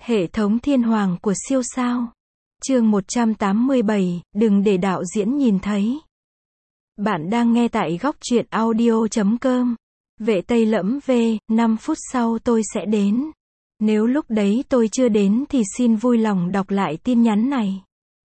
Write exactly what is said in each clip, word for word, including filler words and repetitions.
Hệ thống thiên hoàng của siêu sao. Chương một trăm tám mươi bảy, đừng để đạo diễn nhìn thấy. Bạn đang nghe tại góc truyện audio chấm com. Vệ Tây Lẫm V, năm phút sau tôi sẽ đến. Nếu lúc đấy tôi chưa đến thì xin vui lòng đọc lại tin nhắn này.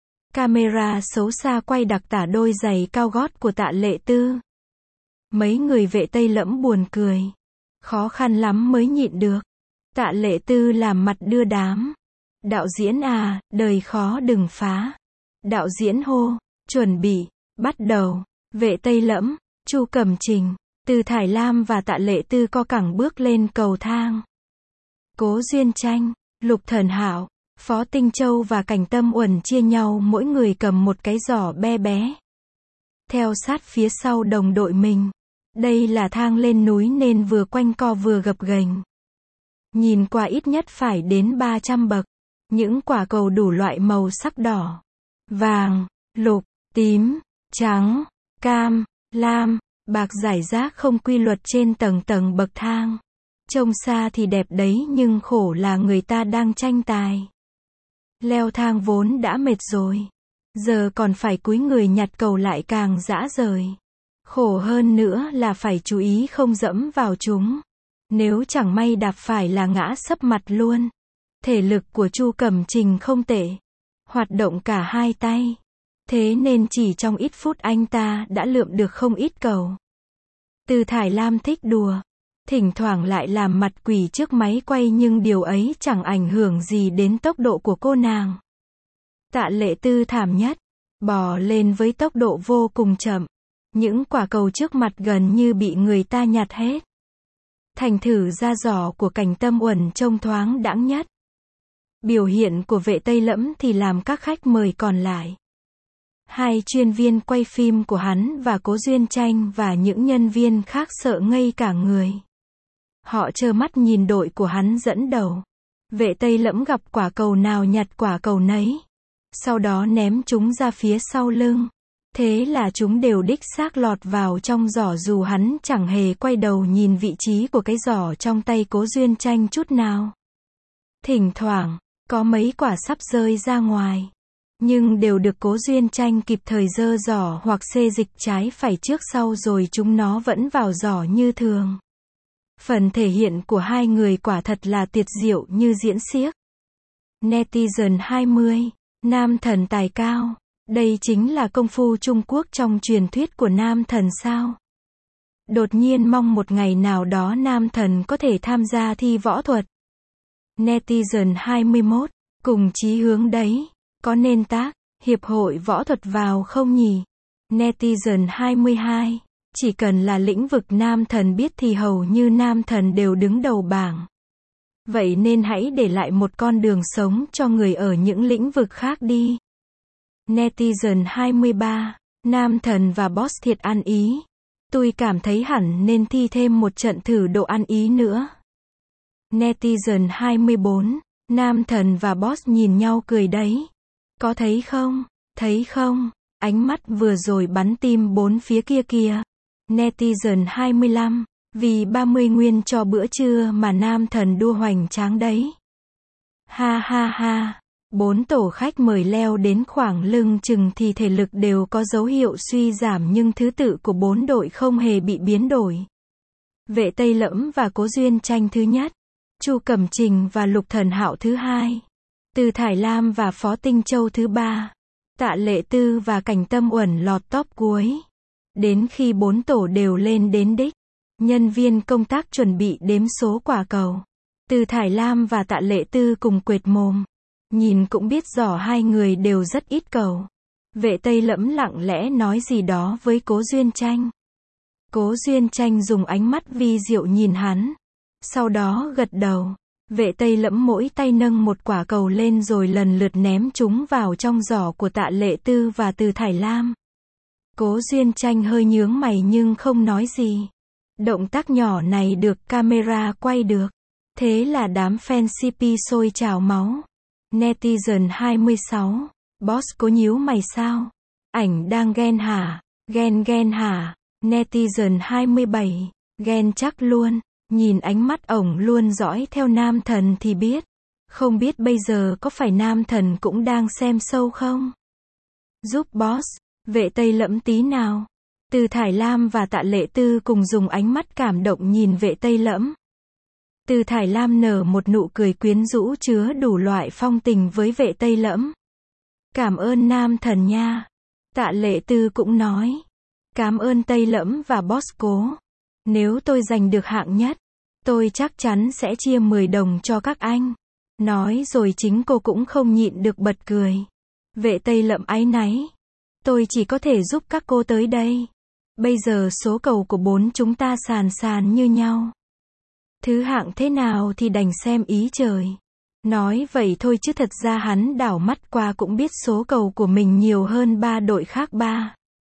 Camera xấu xa quay đặc tả đôi giày cao gót của Tạ Lệ Tư. Mấy người Vệ Tây Lẫm buồn cười. Khó khăn lắm mới nhịn được. Tạ Lệ Tư làm mặt đưa đám. Đạo diễn à, đời khó đừng phá. Đạo diễn hô, chuẩn bị, bắt đầu. Vệ Tây Lẫm, Chu Cẩm Trình, Từ Thải Lam và Tạ Lệ Tư co cẳng bước lên cầu thang. Cố Duyên Tranh, Lục Thần Hạo, Phó Tinh Châu và Cảnh Tâm Uẩn chia nhau mỗi người cầm một cái giỏ be bé. Theo sát phía sau đồng đội mình. Đây là thang lên núi nên vừa quanh co vừa gập ghềnh. Nhìn qua ít nhất phải đến ba trăm bậc. Những quả cầu đủ loại màu sắc đỏ, vàng, lục, tím, trắng, cam, lam, bạc rải rác không quy luật trên tầng tầng bậc thang. Trông xa thì đẹp đấy nhưng khổ là người ta đang tranh tài. Leo thang vốn đã mệt rồi. Giờ còn phải cúi người nhặt cầu lại càng dã rời. Khổ hơn nữa là phải chú ý không dẫm vào chúng. Nếu chẳng may đạp phải là ngã sấp mặt luôn. Thể lực của Chu Cẩm Trình không tệ. Hoạt động cả hai tay. Thế nên chỉ trong ít phút anh ta đã lượm được không ít cầu. Từ Thải Lam thích đùa. Thỉnh thoảng lại làm mặt quỷ trước máy quay nhưng điều ấy chẳng ảnh hưởng gì đến tốc độ của cô nàng. Tạ Lệ Tư thảm nhất. Bò lên với tốc độ vô cùng chậm. Những quả cầu trước mặt gần như bị người ta nhặt hết. Thành thử ra giỏ của Cảnh Tâm Uẩn trông thoáng đãng nhất. Biểu hiện của Vệ Tây Lẫm thì làm các khách mời còn lại. Hai chuyên viên quay phim của hắn và Cố Duyên Tranh và những nhân viên khác sợ ngây cả người. Họ trơ mắt nhìn đội của hắn dẫn đầu. Vệ Tây Lẫm gặp quả cầu nào nhặt quả cầu nấy. Sau đó ném chúng ra phía sau lưng. Thế là chúng đều đích xác lọt vào trong giỏ dù hắn chẳng hề quay đầu nhìn vị trí của cái giỏ trong tay Cố Duyên Tranh chút nào. Thỉnh thoảng, có mấy quả sắp rơi ra ngoài. Nhưng đều được Cố Duyên Tranh kịp thời giơ giỏ hoặc xê dịch trái phải trước sau rồi chúng nó vẫn vào giỏ như thường. Phần thể hiện của hai người quả thật là tuyệt diệu như diễn xiếc. Netizen hai mươi, nam thần tài cao. Đây chính là công phu Trung Quốc trong truyền thuyết của nam thần sao? Đột nhiên mong một ngày nào đó nam thần có thể tham gia thi võ thuật. Netizen hai mươi mốt, cùng chí hướng đấy. Có nên tác hiệp hội võ thuật vào không nhỉ? Netizen hai mươi hai, chỉ cần là lĩnh vực nam thần biết thì hầu như nam thần đều đứng đầu bảng. Vậy nên hãy để lại một con đường sống cho người ở những lĩnh vực khác đi. Netizen hai mươi ba, nam thần và boss thiệt ăn ý. Tôi cảm thấy hẳn nên thi thêm một trận thử độ ăn ý nữa. Netizen hai mươi bốn, nam thần và boss nhìn nhau cười đấy. Có thấy không? Thấy không? Ánh mắt vừa rồi bắn tim bốn phía kia kìa. Netizen hai mươi lăm, vì ba mươi nguyên cho bữa trưa mà nam thần đua hoành tráng đấy. Ha ha ha. Bốn tổ khách mời leo đến khoảng lưng chừng thì thể lực đều có dấu hiệu suy giảm nhưng thứ tự của bốn đội không hề bị biến đổi. Vệ Tây Lẫm và Cố Duyên Tranh thứ nhất. Chu Cẩm Trình và Lục Thần Hạo thứ hai. Từ Thải Lam và Phó Tinh Châu thứ ba. Tạ Lệ Tư và Cảnh Tâm Uẩn lọt top cuối. Đến khi bốn tổ đều lên đến đích, nhân viên công tác chuẩn bị đếm số quả cầu. Từ Thải Lam và Tạ Lệ Tư cùng quệt mồm. Nhìn cũng biết rõ hai người đều rất ít cầu. Vệ Tây Lẫm lặng lẽ nói gì đó với Cố Duyên Tranh. Cố Duyên Tranh dùng ánh mắt vi diệu nhìn hắn. Sau đó gật đầu. Vệ Tây Lẫm mỗi tay nâng một quả cầu lên rồi lần lượt ném chúng vào trong giỏ của Tạ Lệ Tư và Từ Thải Lam. Cố Duyên Tranh hơi nhướng mày nhưng không nói gì. Động tác nhỏ này được camera quay được. Thế là đám fan xê pê sôi trào máu. Netizen hai mươi sáu, boss có nhíu mày sao? Ảnh đang ghen hả? Ghen ghen hả? Netizen hai mươi bảy, ghen chắc luôn. Nhìn ánh mắt ổng luôn dõi theo nam thần thì biết. Không biết bây giờ có phải nam thần cũng đang xem show không? Giúp boss, Vệ Tây Lẫm tí nào. Từ Thải Lam và Tạ Lệ Tư cùng dùng ánh mắt cảm động nhìn Vệ Tây Lẫm. Từ Thải Lam nở một nụ cười quyến rũ chứa đủ loại phong tình với Vệ Tây Lẫm. Cảm ơn nam thần nha. Tạ Lệ Tư cũng nói. Cảm ơn Tây Lẫm và boss Cố. Nếu tôi giành được hạng nhất, tôi chắc chắn sẽ chia mười đồng cho các anh. Nói rồi chính cô cũng không nhịn được bật cười. Vệ Tây Lẫm áy náy. Tôi chỉ có thể giúp các cô tới đây. Bây giờ số cầu của bốn chúng ta sàn sàn như nhau. Thứ hạng thế nào thì đành xem ý trời. Nói vậy thôi chứ thật ra hắn đảo mắt qua cũng biết số cầu của mình nhiều hơn ba đội khác ba.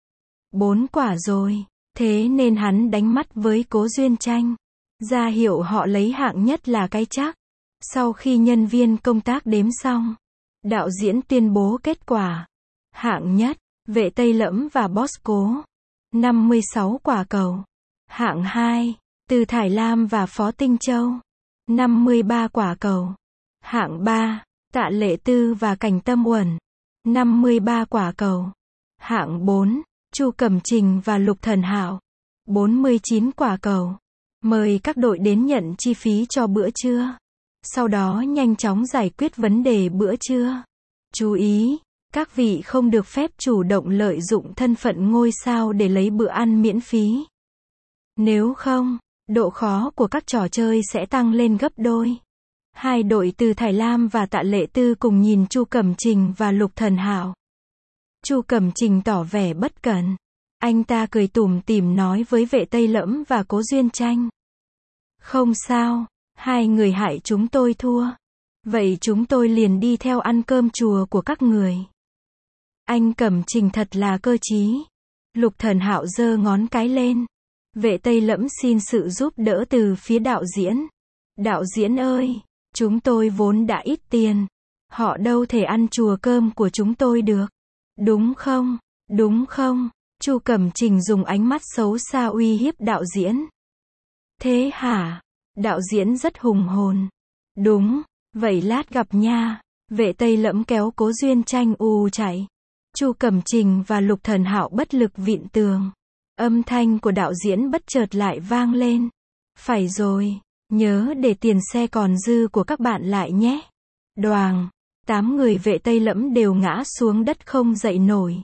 Bốn quả rồi. Thế nên hắn đánh mắt với Cố Duyên Tranh. Ra hiệu họ lấy hạng nhất là cái chắc. Sau khi nhân viên công tác đếm xong, đạo diễn tuyên bố kết quả. Hạng nhất, Vệ Tây Lẫm và boss Cố. năm mươi sáu quả cầu. Hạng hai, Từ Thải Lam và Phó Tinh Châu. năm mươi ba quả cầu. Hạng ba, Tạ Lệ Tư và Cảnh Tâm Uẩn. năm mươi ba quả cầu. Hạng bốn, Chu Cẩm Trình và Lục Thần Hạo. bốn mươi chín quả cầu. Mời các đội đến nhận chi phí cho bữa trưa. Sau đó nhanh chóng giải quyết vấn đề bữa trưa. Chú ý, các vị không được phép chủ động lợi dụng thân phận ngôi sao để lấy bữa ăn miễn phí. Nếu không, độ khó của các trò chơi sẽ tăng lên gấp đôi. Hai đội Từ Thải Lam và Tạ Lệ Tư cùng nhìn Chu Cẩm Trình và Lục Thần Hạo. Chu Cẩm Trình tỏ vẻ bất cẩn. Anh ta cười tủm tỉm nói với Vệ Tây Lẫm và Cố Duyên Tranh. Không sao, hai người hại chúng tôi thua. Vậy chúng tôi liền đi theo ăn cơm chùa của các người. Anh Cẩm Trình thật là cơ trí. Lục Thần Hạo giơ ngón cái lên. Vệ Tây Lẫm xin sự giúp đỡ từ phía đạo diễn. Đạo diễn ơi, chúng tôi vốn đã ít tiền. Họ đâu thể ăn chùa cơm của chúng tôi được. Đúng không? Đúng không? Chu Cẩm Trình dùng ánh mắt xấu xa uy hiếp đạo diễn. Thế hả? Đạo diễn rất hùng hồn. Đúng, vậy lát gặp nha. Vệ Tây Lẫm kéo Cố Duyên Tranh ù chạy. Chu Cẩm Trình và Lục Thần Hạo bất lực vịn tường. Âm thanh của đạo diễn bất chợt lại vang lên. Phải rồi, nhớ để tiền xe còn dư của các bạn lại nhé. Đoàng, tám người Vệ Tây Lẫm đều ngã xuống đất không dậy nổi.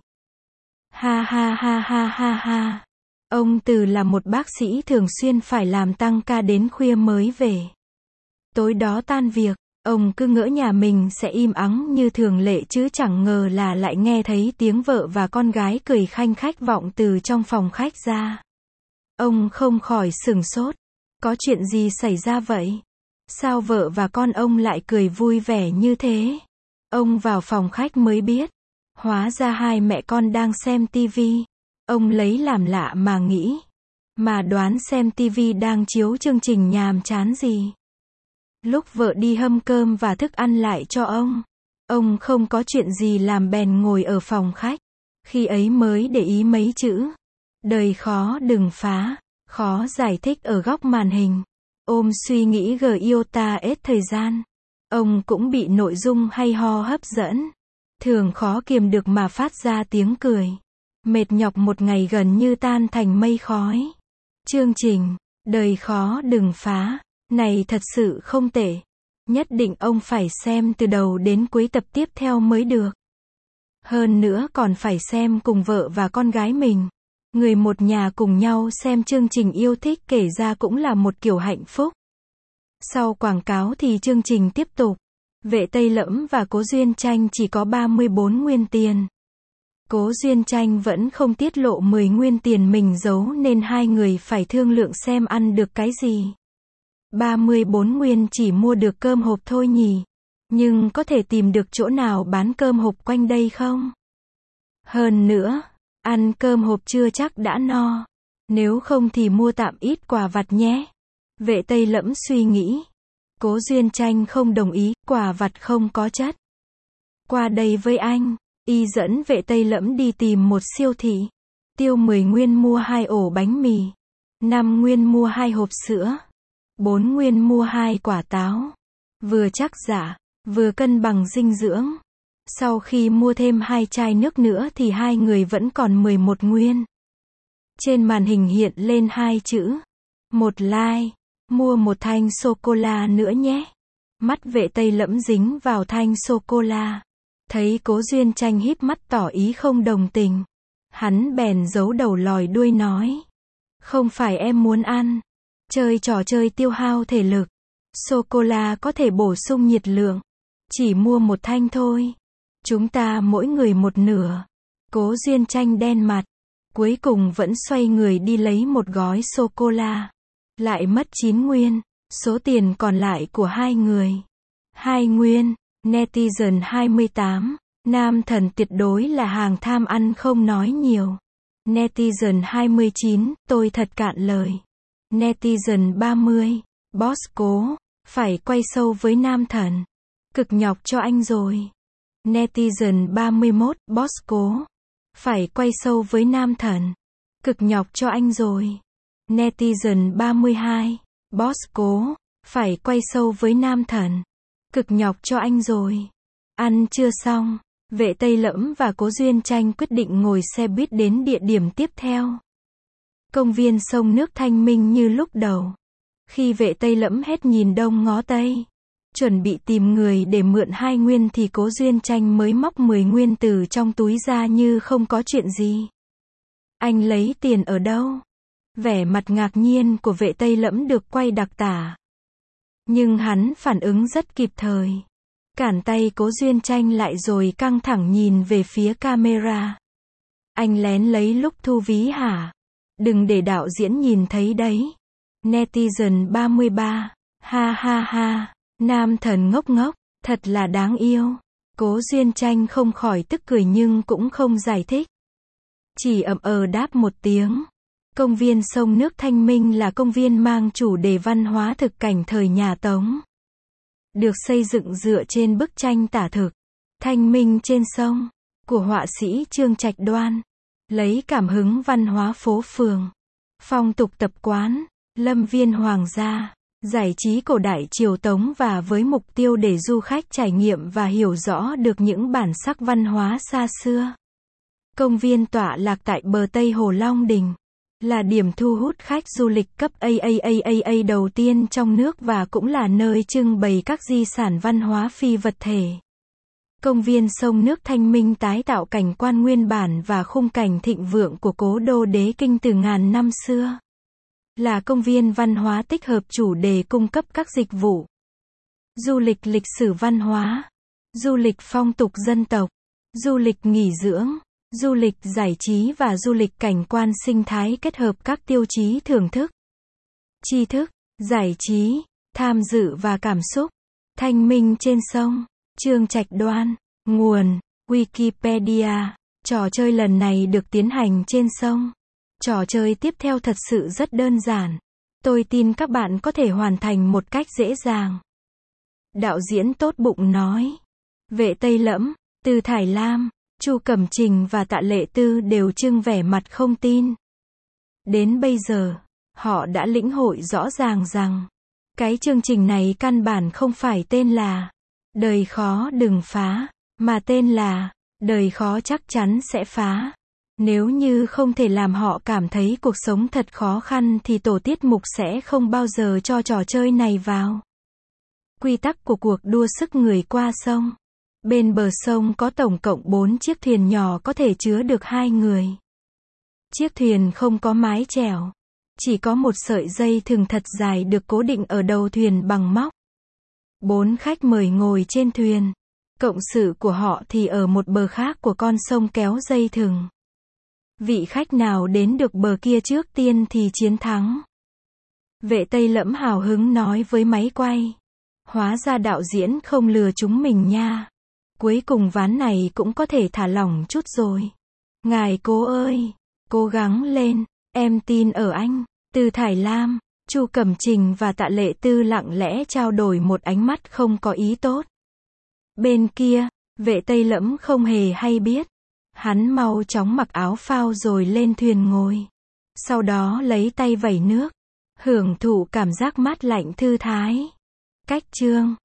Ha ha ha ha ha ha. Ông Từ là một bác sĩ thường xuyên phải làm tăng ca đến khuya mới về. Tối đó tan việc, ông cứ ngỡ nhà mình sẽ im ắng như thường lệ chứ chẳng ngờ là lại nghe thấy tiếng vợ và con gái cười khanh khách vọng từ trong phòng khách ra. Ông không khỏi sửng sốt. Có chuyện gì xảy ra vậy? Sao vợ và con ông lại cười vui vẻ như thế? Ông vào phòng khách mới biết. Hóa ra hai mẹ con đang xem tivi. Ông lấy làm lạ mà nghĩ. Mà đoán xem tivi đang chiếu chương trình nhàm chán gì. Lúc vợ đi hâm cơm và thức ăn lại cho ông, ông không có chuyện gì làm bèn ngồi ở phòng khách. Khi ấy mới để ý mấy chữ. Đời khó đừng phá, khó giải thích ở góc màn hình. Ôm suy nghĩ g iota hết thời gian. Ông cũng bị nội dung hay ho hấp dẫn. Thường khó kiềm được mà phát ra tiếng cười. Mệt nhọc một ngày gần như tan thành mây khói. Chương trình, đời khó đừng phá, này thật sự không tệ. Nhất định ông phải xem từ đầu đến cuối tập tiếp theo mới được. Hơn nữa còn phải xem cùng vợ và con gái mình. Người một nhà cùng nhau xem chương trình yêu thích kể ra cũng là một kiểu hạnh phúc. Sau quảng cáo thì chương trình tiếp tục. Vệ Tây Lẫm và Cố Duyên Tranh chỉ có ba mươi bốn nguyên tiền. Cố Duyên Tranh vẫn không tiết lộ mười nguyên tiền mình giấu nên hai người phải thương lượng xem ăn được cái gì. ba mươi bốn nguyên chỉ mua được cơm hộp thôi nhỉ. Nhưng có thể tìm được chỗ nào bán cơm hộp quanh đây không? Hơn nữa, ăn cơm hộp chưa chắc đã no. Nếu không thì mua tạm ít quà vặt nhé. Vệ Tây Lẫm suy nghĩ. Cố Duyên Tranh không đồng ý, quà vặt không có chất. Qua đây với anh. Y dẫn Vệ Tây Lẫm đi tìm một siêu thị. Tiêu mười nguyên mua hai ổ bánh mì. năm nguyên mua hai hộp sữa. bốn nguyên mua hai quả táo. Vừa chắc dạ, vừa cân bằng dinh dưỡng. Sau khi mua thêm hai chai nước nữa thì hai người vẫn còn mười một nguyên. Trên màn hình hiện lên hai chữ. Một like. Mua một thanh sô-cô-la nữa nhé. Mắt Vệ Tây Lẫm dính vào thanh sô-cô-la. Thấy Cố Duyên Tranh híp mắt tỏ ý không đồng tình. Hắn bèn giấu đầu lòi đuôi nói. Không phải em muốn ăn. Chơi trò chơi tiêu hao thể lực. Sô-cô-la có thể bổ sung nhiệt lượng. Chỉ mua một thanh thôi. Chúng ta mỗi người một nửa. Cố Duyên Tranh đen mặt. Cuối cùng vẫn xoay người đi lấy một gói sô-cô-la. Lại mất chín nguyên. Số tiền còn lại của hai người. hai nguyên. Netizen hai mươi tám. Nam thần tuyệt đối là hàng tham ăn không nói nhiều. Netizen hai mươi chín. Tôi thật cạn lời. Netizen ba mươi. Boss Cố. Phải quay sâu với nam thần. Cực nhọc cho anh rồi. Netizen ba mươi mốt. Boss Cố. Phải quay sâu với nam thần. Cực nhọc cho anh rồi. Netizen ba mươi hai. Boss Cố. Phải quay sâu với nam thần. Cực nhọc cho anh rồi. Ăn chưa xong. Vệ Tây Lẫm và Cố Duyên Tranh quyết định ngồi xe buýt đến địa điểm tiếp theo. Công viên sông nước thanh minh như lúc đầu. Khi Vệ Tây Lẫm hết nhìn đông ngó tây, chuẩn bị tìm người để mượn hai nguyên thì Cố Duyên Tranh mới móc mười nguyên từ trong túi ra như không có chuyện gì. Anh lấy tiền ở đâu? Vẻ mặt ngạc nhiên của Vệ Tây Lẫm được quay đặc tả. Nhưng hắn phản ứng rất kịp thời. Cản tay Cố Duyên Tranh lại rồi căng thẳng nhìn về phía camera. Anh lén lấy lúc thu ví hả? Đừng để đạo diễn nhìn thấy đấy. Netizen ba mươi ba. Ha ha ha. Nam thần ngốc ngốc. Thật là đáng yêu. Cố Duyên Tranh không khỏi tức cười nhưng cũng không giải thích. Chỉ ậm ờ đáp một tiếng. Công viên sông nước thanh minh là công viên mang chủ đề văn hóa thực cảnh thời nhà Tống. Được xây dựng dựa trên bức tranh tả thực Thanh minh trên sông của họa sĩ Trương Trạch Đoan, lấy cảm hứng văn hóa phố phường, phong tục tập quán, lâm viên hoàng gia, giải trí cổ đại triều Tống và với mục tiêu để du khách trải nghiệm và hiểu rõ được những bản sắc văn hóa xa xưa. Công viên tọa lạc tại bờ Tây Hồ Long Đình, là điểm thu hút khách du lịch cấp A A A A A đầu tiên trong nước và cũng là nơi trưng bày các di sản văn hóa phi vật thể. Công viên sông nước thanh minh tái tạo cảnh quan nguyên bản và khung cảnh thịnh vượng của cố đô Đế Kinh từ ngàn năm xưa. Là công viên văn hóa tích hợp chủ đề cung cấp các dịch vụ du lịch lịch sử văn hóa, du lịch phong tục dân tộc, du lịch nghỉ dưỡng, du lịch giải trí và du lịch cảnh quan sinh thái kết hợp các tiêu chí thưởng thức, tri thức, giải trí, tham dự và cảm xúc. Thanh minh trên sông, Trương Trạch Đoan. Nguồn: Wikipedia. Trò chơi lần này được tiến hành trên sông. Trò chơi tiếp theo thật sự rất đơn giản. Tôi tin các bạn có thể hoàn thành một cách dễ dàng. Đạo diễn tốt bụng nói. Vệ Tây Lẫm, Từ Thải Lam, Chu Cẩm Trình và Tạ Lệ Tư đều trưng vẻ mặt không tin. Đến bây giờ, họ đã lĩnh hội rõ ràng rằng cái chương trình này căn bản không phải tên là Đời khó đừng phá, mà tên là Đời khó chắc chắn sẽ phá. Nếu như không thể làm họ cảm thấy cuộc sống thật khó khăn thì tổ tiết mục sẽ không bao giờ cho trò chơi này vào. Quy tắc của cuộc đua sức người qua sông. Bên bờ sông có tổng cộng bốn chiếc thuyền nhỏ có thể chứa được hai người. Chiếc thuyền không có mái chèo. Chỉ có một sợi dây thừng thật dài được cố định ở đầu thuyền bằng móc. Bốn khách mời ngồi trên thuyền. Cộng sự của họ thì ở một bờ khác của con sông kéo dây thừng. Vị khách nào đến được bờ kia trước tiên thì chiến thắng. Vệ Tây Lẫm hào hứng nói với máy quay. Hóa ra đạo diễn không lừa chúng mình nha. Cuối cùng ván này cũng có thể thả lỏng chút rồi. Ngài Cố ơi, cố gắng lên, em tin ở anh. Từ Thải Lam, Chu Cẩm Trình và Tạ Lệ Tư lặng lẽ trao đổi một ánh mắt không có ý tốt. Bên kia, Vệ Tây Lẫm không hề hay biết. Hắn mau chóng mặc áo phao rồi lên thuyền ngồi. Sau đó lấy tay vẩy nước, hưởng thụ cảm giác mát lạnh thư thái. Cách chương